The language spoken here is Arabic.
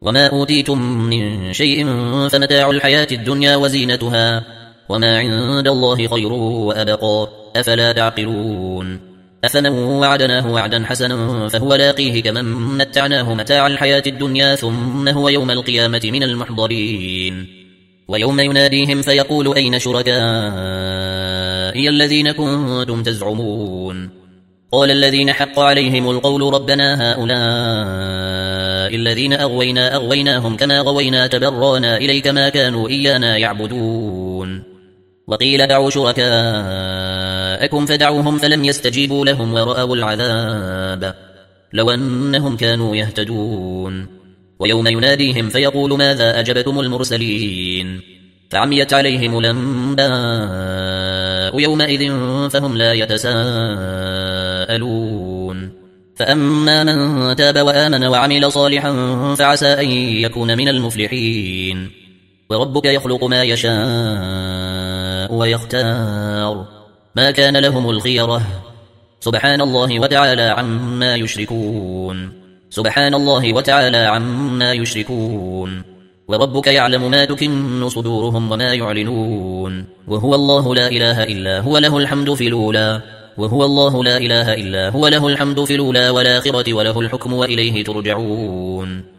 وما أوتيتم من شيء فمتاع الحياة الدنيا وزينتها وما عند الله خير وأبقى أفلا تعقلون أفمن وعدناه وعدا حسنا فهو لاقيه كمن متعناه متاع الحياة الدنيا ثم هو يوم القيامة من المحضرين ويوم يناديهم فيقول أين شركائي الذين كنتم تزعمون قال الذين حق عليهم القول ربنا هؤلاء الذين أغويناهم كما غوينا تبرانا إليك ما كانوا إيانا يعبدون وقيل دعوا شركاءكم فدعوهم فلم يستجيبوا لهم ورأوا العذاب لو أنهم كانوا يهتدون ويوم يناديهم فيقول ماذا أجبتم المرسلين فعميت عليهم الأنباء يومئذ فهم لا يتساءلون فأما من تاب وآمن وعمل صالحا فعسى أن يكون من المفلحين وربك يخلق ما يشاء ويختار ما كان لهم الخيرة سبحان الله وتعالى عما يشركون وربك يعلم ما تكن صدورهم وما يعلنون وهو الله لا إله إلا هو له الحمد في الأولى والآخرة وله الحكم وإليه ترجعون